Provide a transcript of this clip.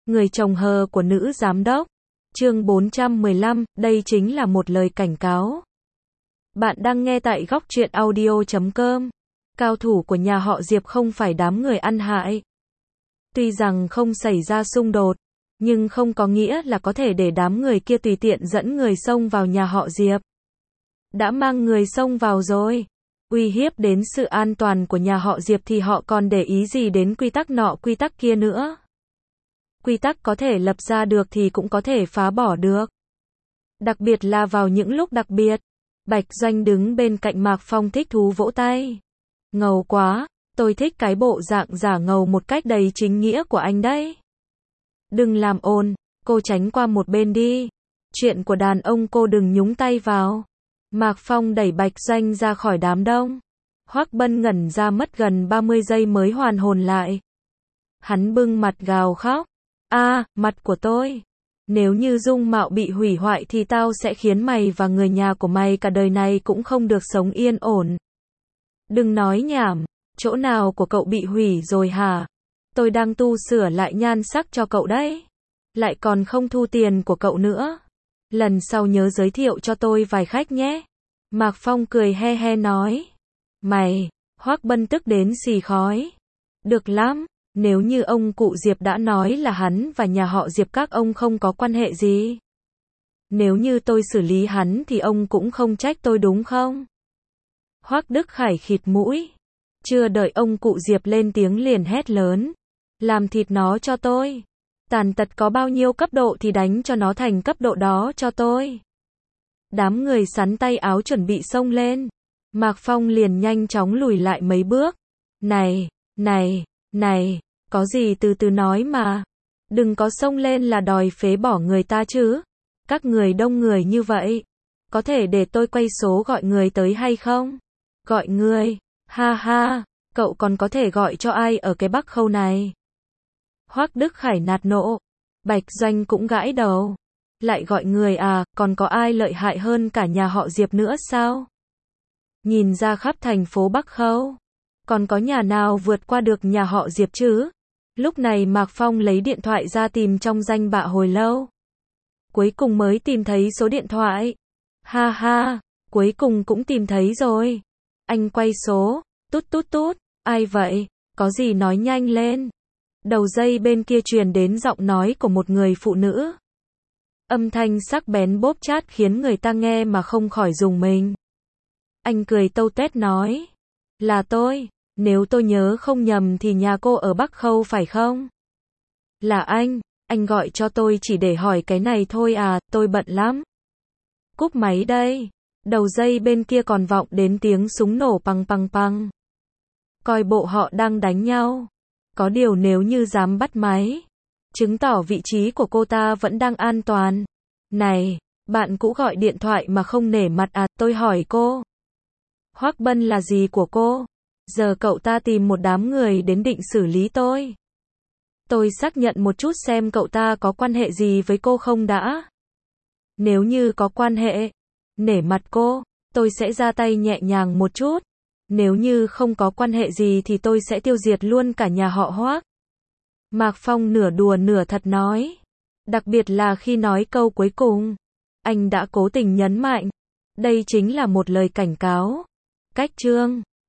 Người chồng hờ của nữ giám đốc. Chương 415, đây chính là một lời cảnh cáo. Bạn đang nghe tại góc truyện audio.com. Cao thủ của nhà họ Diệp không phải đám người ăn hại. Tuy rằng không xảy ra xung đột, nhưng không có nghĩa là có thể để đám người kia tùy tiện dẫn người xông vào nhà họ Diệp. Đã mang người xông vào rồi, uy hiếp đến sự an toàn của nhà họ Diệp thì họ còn để ý gì đến quy tắc nọ quy tắc kia nữa. Quy tắc có thể lập ra được thì cũng có thể phá bỏ được. Đặc biệt là vào những lúc đặc biệt. Bạch Doanh đứng bên cạnh Mạc Phong thích thú vỗ tay. Ngầu quá, tôi thích cái bộ dạng giả ngầu một cách đầy chính nghĩa của anh đấy. Đừng làm ồn, cô tránh qua một bên đi. Chuyện của đàn ông cô đừng nhúng tay vào. Mạc Phong đẩy Bạch Doanh ra khỏi đám đông. Hoắc Bân ngẩn ra mất gần 30 giây mới hoàn hồn lại. Hắn bưng mặt gào khóc. Mặt của tôi. Nếu như dung mạo bị hủy hoại thì tao sẽ khiến mày và người nhà của mày cả đời này cũng không được sống yên ổn. Đừng nói nhảm, chỗ nào của cậu bị hủy rồi hả? Tôi đang tu sửa lại nhan sắc cho cậu đấy. Lại còn không thu tiền của cậu nữa. Lần sau nhớ giới thiệu cho tôi vài khách nhé. Mạc Phong cười he he nói. Mày, Hoắc Bân tức đến xì khói. Được lắm. Nếu như ông cụ Diệp đã nói là hắn và nhà họ Diệp các ông không có quan hệ gì. Nếu như tôi xử lý hắn thì ông cũng không trách tôi đúng không? Hoắc Đức Khải khịt mũi. Chưa đợi ông cụ Diệp lên tiếng liền hét lớn. Làm thịt nó cho tôi. Tàn tật có bao nhiêu cấp độ thì đánh cho nó thành cấp độ đó cho tôi. Đám người sắn tay áo chuẩn bị xông lên. Mạc Phong liền nhanh chóng lùi lại mấy bước. Này, có gì từ từ nói mà. Đừng có xông lên là đòi phế bỏ người ta chứ. Các người đông người như vậy. Có thể để tôi quay số gọi người tới hay không? Gọi người? Ha ha, cậu còn có thể gọi cho ai ở cái Bắc Khâu này? Hoắc Đức Khải nạt nộ. Bạch Doanh cũng gãi đầu. Lại gọi người à, còn có ai lợi hại hơn cả nhà họ Diệp nữa sao? Nhìn ra khắp thành phố Bắc Khâu. Còn có nhà nào vượt qua được nhà họ Diệp chứ? Lúc này Mạc Phong lấy điện thoại ra tìm trong danh bạ hồi lâu. Cuối cùng mới tìm thấy số điện thoại. Ha ha, cuối cùng cũng tìm thấy rồi. Anh quay số, tút, ai vậy? Có gì nói nhanh lên. Đầu dây bên kia truyền đến giọng nói của một người phụ nữ. Âm thanh sắc bén bóp chát khiến người ta nghe mà không khỏi rùng mình. Anh cười tâu tuét nói. Là tôi, nếu tôi nhớ không nhầm thì nhà cô ở Bắc Khâu phải không? Là anh gọi cho tôi chỉ để hỏi cái này thôi à, tôi bận lắm. Cúp máy đây. Đầu dây bên kia còn vọng đến tiếng súng nổ păng. Coi bộ họ đang đánh nhau. Có điều nếu như dám bắt máy, chứng tỏ vị trí của cô ta vẫn đang an toàn. Này, bạn cũ gọi điện thoại mà không nể mặt à, tôi hỏi cô. Hoắc Bân là gì của cô? Giờ cậu ta tìm một đám người đến định xử lý tôi. Tôi xác nhận một chút xem cậu ta có quan hệ gì với cô không đã. Nếu như có quan hệ, nể mặt cô, tôi sẽ ra tay nhẹ nhàng một chút. Nếu như không có quan hệ gì thì tôi sẽ tiêu diệt luôn cả nhà họ Hoắc. Mạc Phong nửa đùa nửa thật nói. Đặc biệt là khi nói câu cuối cùng, anh đã cố tình nhấn mạnh. Đây chính là một lời cảnh cáo. Cách chương